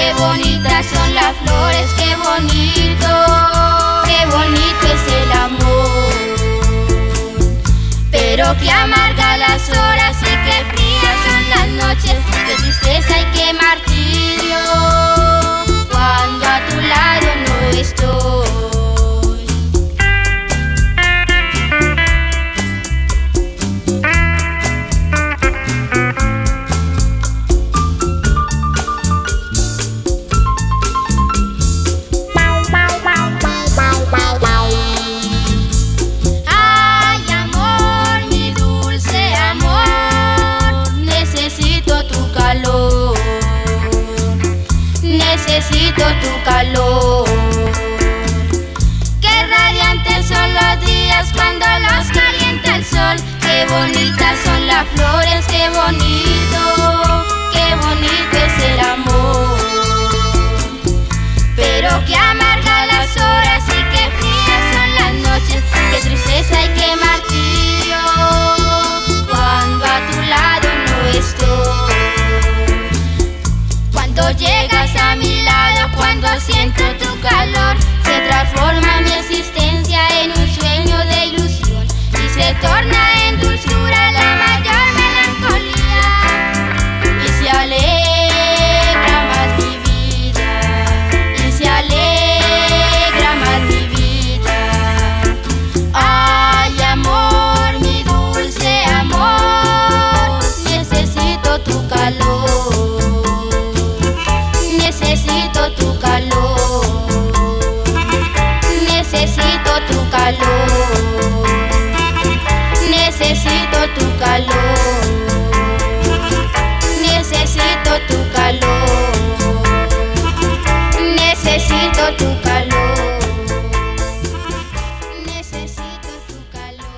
Qué bonitas son las flores, qué bonito es el amor. Pero qué amarga las horas y qué frías son las noches, qué tristeza y qué martirio cuando a tu lado no estoy. Necesito tu calor. Qué radiantes son los días cuando los calienta el sol. Qué bonitas son las flores, qué bonito es el amor. Pero qué amarga las horas y qué frías son las noches, qué tristeza y qué martirio cuando a tu lado no estoy. Cuando llegas a mi lado, cuando siento tu calor, se transforma mi existencia en un sueño de ilusión y se torna en dulzura la mayor melancolía y se alegra más mi vida, y se alegra más mi vida. Ay, amor, mi dulce amor, necesito tu calor. Necesito tu calor, necesito tu calor, necesito tu calor, necesito tu calor, necesito tu calor, necesito tu calor.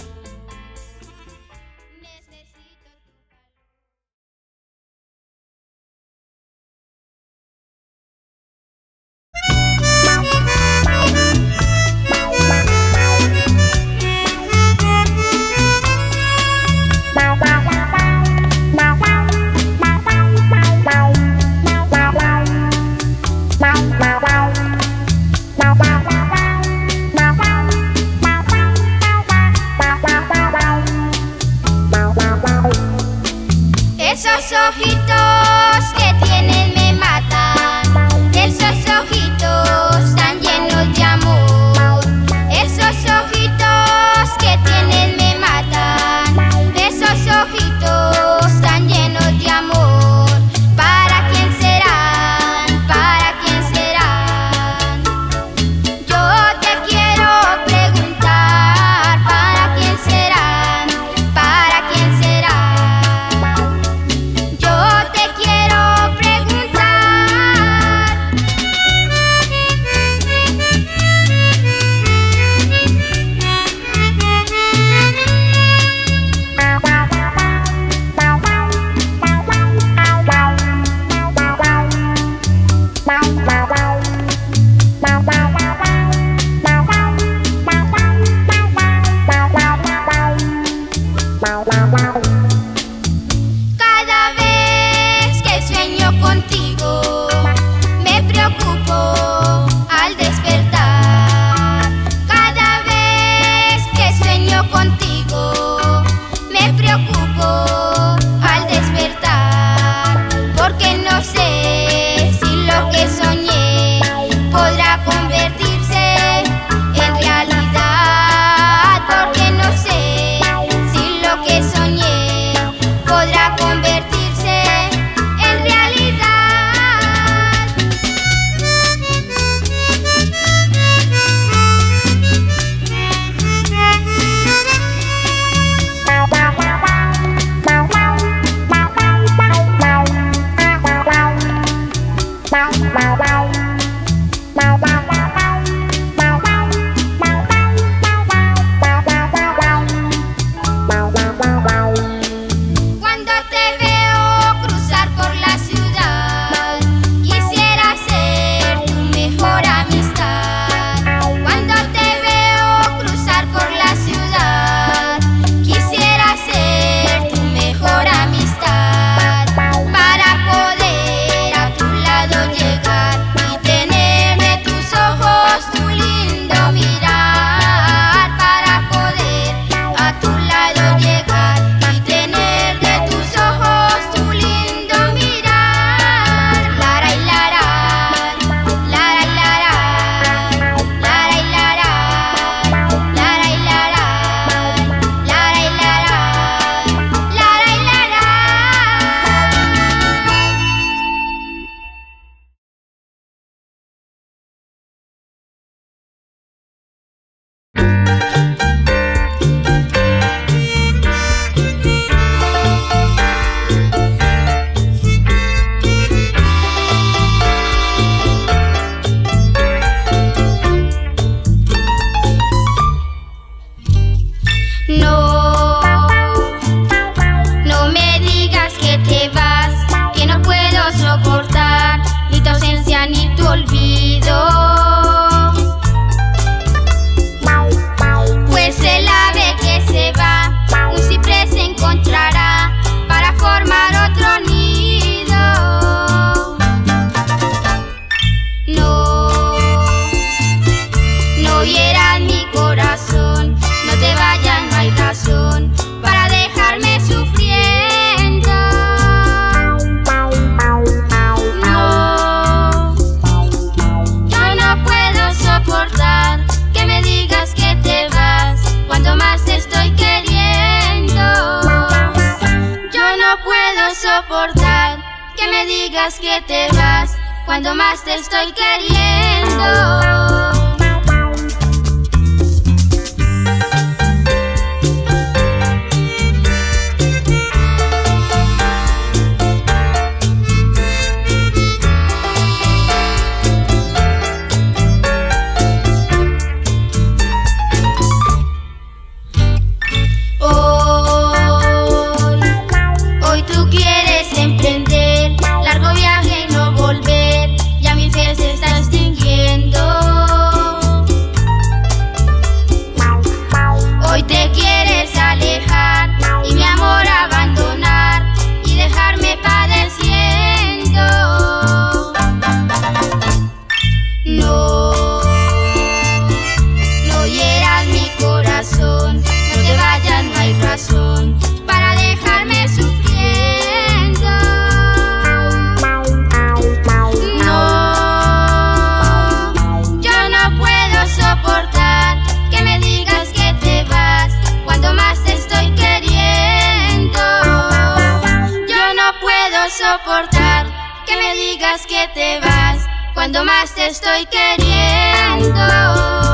Esos ojitos que tienen me matan, esos ojitos tan llenos de amor. Esos ojitos que tienen me matan, esos ojitos tan llenos de amor. ¿Para quién serán? ¿Para quién serán? Yo te quiero preguntar, ¿para quién serán? ¿Para quién serán? Yo te quiero no puedo soportar que me digas que te vas cuando más te estoy queriendo. Para dejarme sufriendo. No, yo no puedo soportar que me digas que te vas cuando más te estoy queriendo. Yo no puedo soportar que me digas que te vas cuando más te estoy queriendo.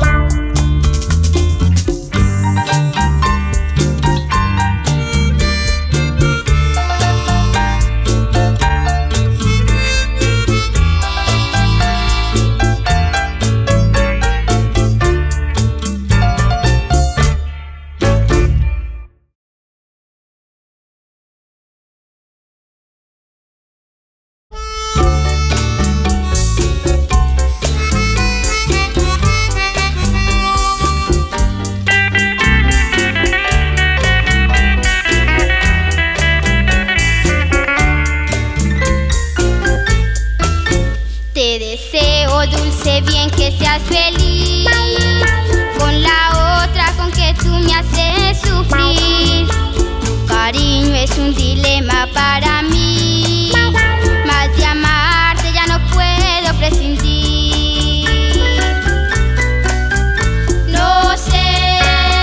Te deseo, dulce bien, que seas feliz con la otra con que tú me haces sufrir. Cariño es un dilema para mí, más de amarte ya no puedo prescindir. No sé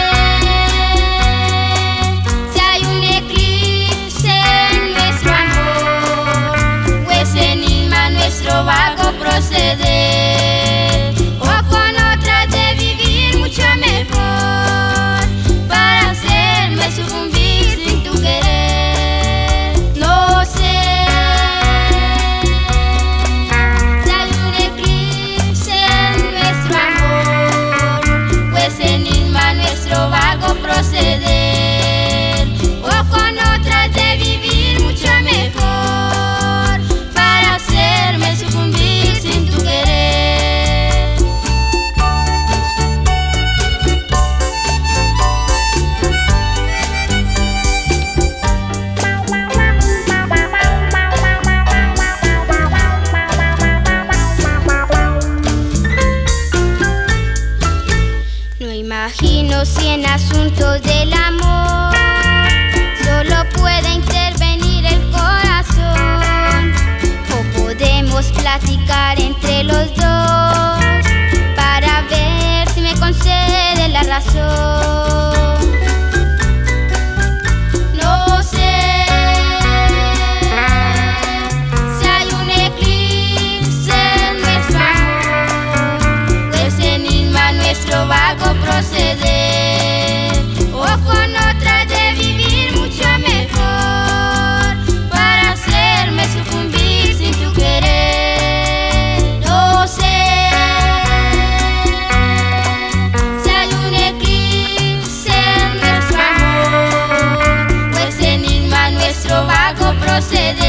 si hay un eclipse en nuestro amor o es enigma nuestro vago proceder, o con otras de vivir mucho mejor para hacerme sucumbir sin tu querer. No sé si hay un eclipse en nuestro amor o es enigma nuestro vago proceder, o con otras de vivir mucho mejor para hacerme sucumbir sin tu querer. No imagino si en asuntos del amor solo puede intervenir el corazón, o podemos platicar entre los dos para ver si me concede la razón. No sé si hay un eclipse en nuestro amor o es enigma nuestro vago proceder, o con otras de vivir mucho mejor para hacerme sucumbir sin tu querer. No sé si hay un eclipse en nuestro amor o es enigma nuestro vago proceder.